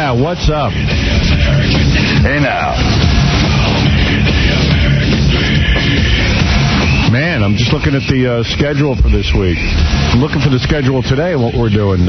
Yeah, what's up? Hey, now. Man, I'm just looking at the schedule for this week. I'm looking for the schedule today and what we're doing.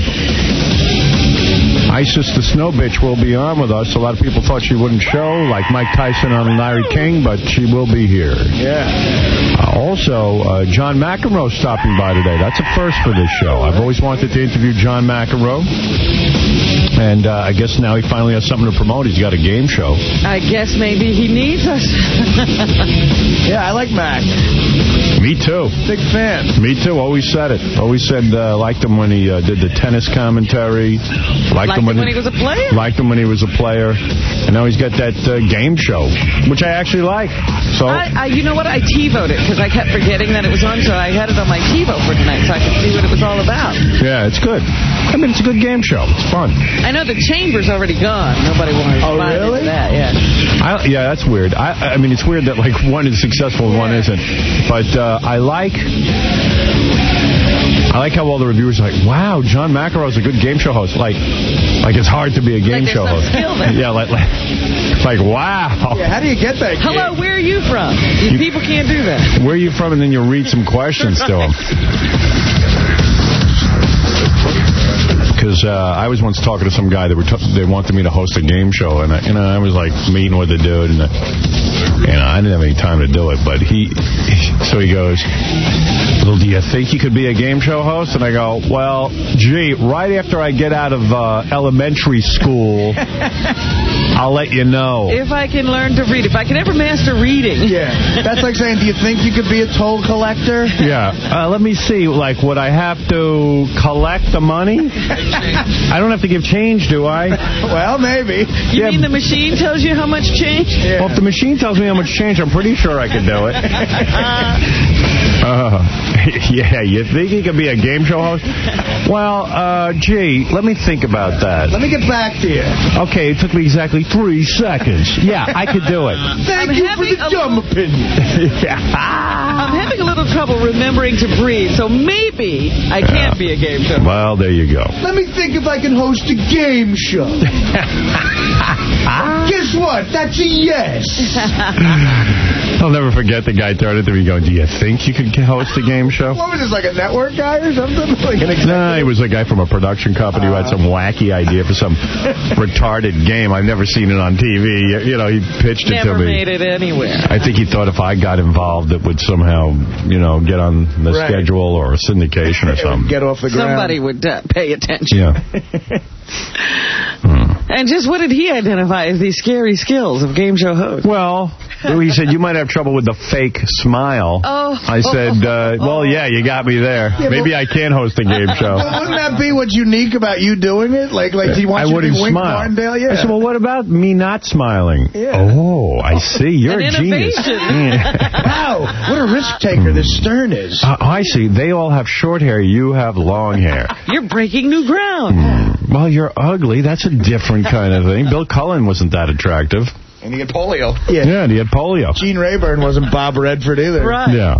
Isis the Snow Bitch will be on with us. A lot of people thought she wouldn't show, like Mike Tyson on Larry King, but she will be here. Yeah. Also, John McEnroe stopping by today. That's a first for this show. I've always wanted to interview John McEnroe. And I guess now he finally has something to promote. He's got a game show. I guess maybe he needs us. Yeah, I like Mac. Me too. Big fan. Me too. Always said it. Always said liked him when he did the tennis commentary. Liked him when he was a player. Liked him when he was a player. And now he's got that game show, which I actually like. So you know what? I TiVoed it because I kept forgetting that it was on, so I had it on my TiVo for tonight so I could see what it was all about. Yeah, it's good. I mean, it's a good game show. It's fun. I know the Chamber's already gone. Nobody wanted to buy into that. Yeah. Yeah, that's weird. I mean, it's weird that like one is successful and one isn't. But I like how all the reviewers are like, wow, John McEnroe's a good game show host. Like it's hard to be a game show host. Skill there. Yeah, like wow. Yeah, how do you get that? Hello, where are you from? People can't do that. Where are you from? And then you read some questions to them. Because I was once talking to some guy that they wanted me to host a game show, and I was like meeting with the dude, and I didn't have any time to do it. But he goes, well, do you think you could be a game show host? And I go, well, gee, right after I get out of elementary school, I'll let you know. If I can learn to read, if I can ever master reading. Yeah, that's like saying, do you think you could be a toll collector? Yeah, let me see. Like, would I have to collect the money? I don't have to give change, do I? Well, maybe. You mean the machine tells you how much change? Yeah. Well, if the machine tells me how much change, I'm pretty sure I could do it. Yeah, you think you could be a game show host? Well, gee, let me think about that. Let me get back to you. Okay, it took me exactly 3 seconds. Yeah, I could do it. Thank you for the dumb opinion. I'm having a little trouble remembering to breathe, so maybe I can't be a game show host. Well, there you go. Let me think if I can host a game show. Guess what? That's a yes. I'll never forget the guy turning to me going, do you think you could host a game show? What was this, like a network guy or something? Like an no, he was a guy from a production company who had some wacky idea for some retarded game. I've never seen it on TV. You know, he pitched it to me. Never made it anywhere. I think he thought if I got involved, it would somehow, get on the schedule or a syndication or something. Get off the ground. Somebody would pay attention. Yeah. And just what did he identify as these scary skills of game show host? Well, he said, you might have trouble with the fake smile. Oh. I said, well, yeah, you got me there. Yeah, maybe I can host a game show. Well, wouldn't that be what's unique about you doing it? Like he wants you to be Wink Martindale? Yeah. I said, well, what about me not smiling? Yeah. Oh, I see. You're a genius. Wow, what a risk taker this Stern is. I see. They all have short hair. You have long hair. You're breaking new ground. Well, you're ugly. That's a different kind of thing. Bill Cullen wasn't that attractive. And he had polio. Yeah, and he had polio. Gene Rayburn wasn't Bob Redford either. Right. Yeah.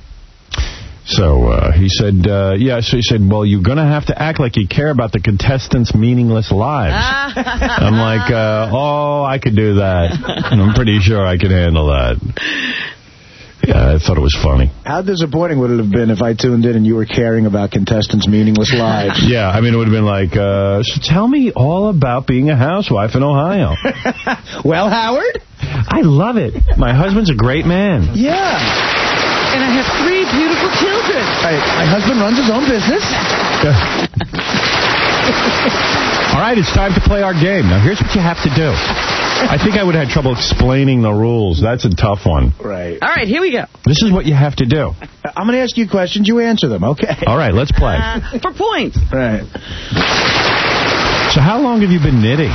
So he said, so he said, well, you're going to have to act like you care about the contestants' meaningless lives. I'm like, I could do that. And I'm pretty sure I could handle that. Yeah, I thought it was funny. How disappointing would it have been if I tuned in and you were caring about contestants' meaningless lives? Yeah, I mean, it would have been like, so tell me all about being a housewife in Ohio. Well, Howard? I love it. My husband's a great man. Yeah. And I have 3 beautiful children. My husband runs his own business. All right, it's time to play our game. Now, here's what you have to do. I think I would have had trouble explaining the rules. That's a tough one. Right. All right, here we go. This is what you have to do. I'm going to ask you questions. You answer them, okay? All right, let's play. For points. Right. So how long have you been knitting?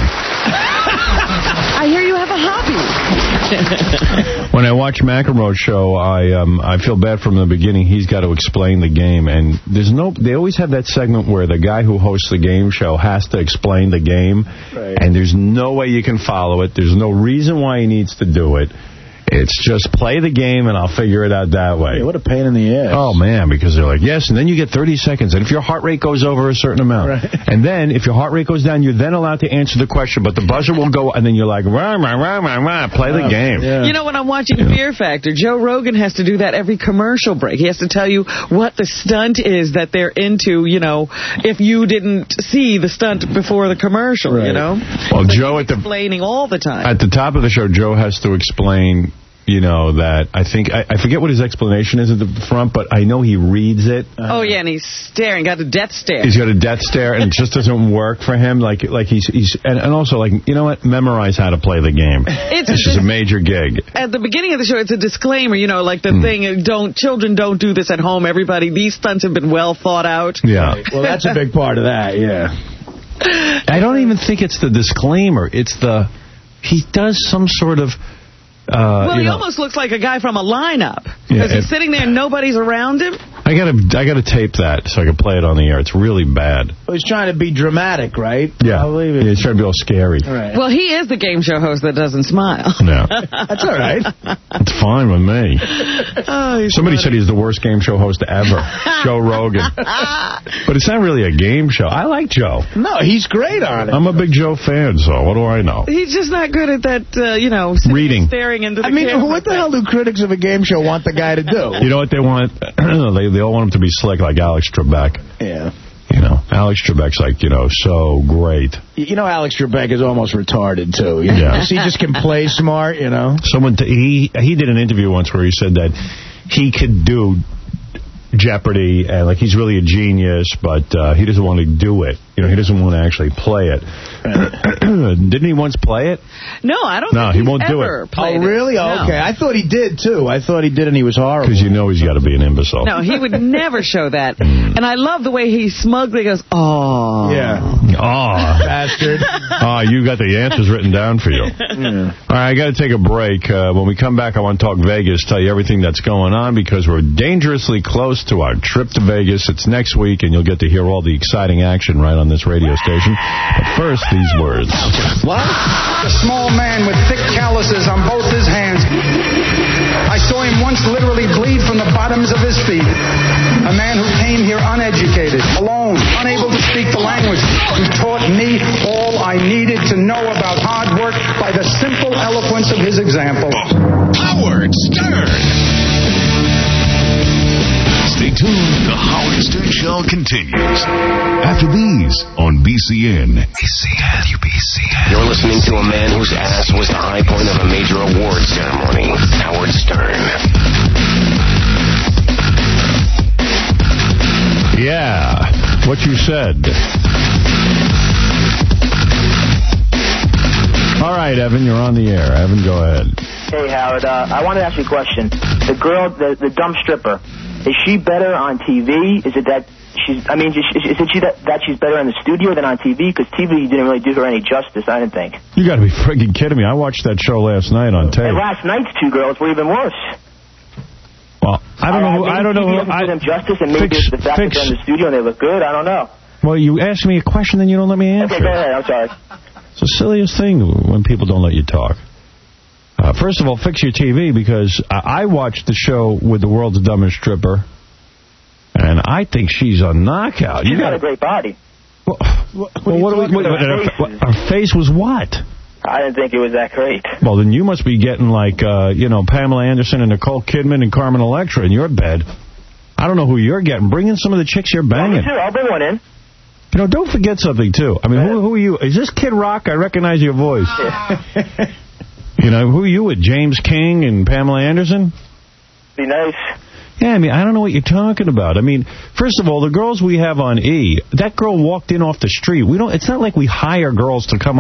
I hear you have a hobby. When I watch McEnroe's show, I feel bad from the beginning. He's got to explain the game, and they always have that segment where the guy who hosts the game show has to explain the game, and there's no way you can follow it. There's no reason why he needs to do it. It's just play the game and I'll figure it out that way. Yeah, what a pain in the ass. Oh, man, because they're like, yes, and then you get 30 seconds. And if your heart rate goes over a certain amount, and then if your heart rate goes down, you're then allowed to answer the question, but the buzzer will go, and then you're like, rah, rah, rah, rah, rah, play the game. Yeah. You know, when I'm watching Fear Factor, Joe Rogan has to do that every commercial break. He has to tell you what the stunt is that they're into, you know, if you didn't see the stunt before the commercial, you know? Well, so Joe he's explaining all the time. At the top of the show, Joe has to explain, you know, that I forget what his explanation is at the front, but I know he reads it. Oh, yeah, and he's staring, got a death stare. He's got a death stare, and it just doesn't work for him. Like he's and also, like, you know what? Memorize how to play the game. This is a major gig. At the beginning of the show, it's a disclaimer, you know, like the thing, children don't do this at home, everybody. These stunts have been well thought out. Yeah. Well, that's a big part of that, yeah. I don't even think it's the disclaimer. It's he does some sort of... well, he almost looks like a guy from a lineup. Because he's sitting there and nobody's around him. I gotta tape that so I can play it on the air. It's really bad. Well, he's trying to be dramatic, right? Yeah. He's trying to be all scary. Right. Well, he is the game show host that doesn't smile. Yeah. That's all right. It's fine with me. Somebody said he's the worst game show host ever. Joe Rogan. But it's not really a game show. I like Joe. No, he's great on it. I'm a big Joe fan, so what do I know? He's just not good at that, reading. Staring into the camera. What the hell do critics of a game show want the guy to do? You know what they want? They all want him to be slick like Alex Trebek. Yeah. You know, Alex Trebek's like, so great. You know, Alex Trebek is almost retarded, too. Yeah. He just can play smart, you know? He did an interview once where he said that he could do Jeopardy, and like he's really a genius, but he doesn't want to do it. You know, he doesn't want to actually play it. Didn't he once play it? No, I don't think he won't do it. Oh, really? No. Okay. I thought he did, too. I thought he did, and he was horrible. Because you know he's got to be an imbecile. No, he would never show that. And I love the way he smugly goes, oh. Yeah. Oh. Bastard. Oh, you got the answers written down for you. Yeah. All right, I got to take a break. When we come back, I want to talk Vegas, tell you everything that's going on, because we're dangerously close to our trip to Vegas. It's next week, and you'll get to hear all the exciting action right on this radio station. But first, these words. What? A small man with thick calluses on both his hands. I saw him once literally bleed from the bottoms of his feet. A man who came here uneducated, alone, unable to speak the language, who taught me all I needed to know about hard work by the simple eloquence of his example. Howard Stern. Stay tuned. The Howard Stern Show continues after these on BCN. BCN. You're listening to a man whose ass was the high point of a major award ceremony. Howard Stern. Yeah, what you said. All right, Evan, you're on the air. Evan, go ahead. Hey, Howard, I wanted to ask you a question. The girl, the dumb stripper, is she better on TV? Is it that she's, I mean, is it that she's better in the studio than on TV? Because TV didn't really do her any justice, I didn't think. You got to be friggin' kidding me. I watched that show last night on tape. And last night's two girls were even worse. Well, I don't know. I don't know. I do them justice, and maybe it's the fact that they're in the studio and they look good. I don't know. Well, you ask me a question, then you don't let me answer. Okay, go ahead. I'm sorry. It's the silliest thing when people don't let you talk. First of all, fix your TV, because I watched the show with the world's dumbest stripper, and I think she's a knockout. She's got a great body. Well, her face was what? I didn't think it was that great. Well, then you must be getting like, Pamela Anderson and Nicole Kidman and Carmen Electra in your bed. I don't know who you're getting. Bring in some of the chicks you're banging. Sure, I'll bring one in. You know, don't forget something, too. I mean, who are you? Is this Kid Rock? I recognize your voice. Yeah. You know, who are you with? James King and Pamela Anderson? Be nice. Yeah, I mean, I don't know what you're talking about. I mean, first of all, the girls we have on E, that girl walked in off the street. It's not like we hire girls to come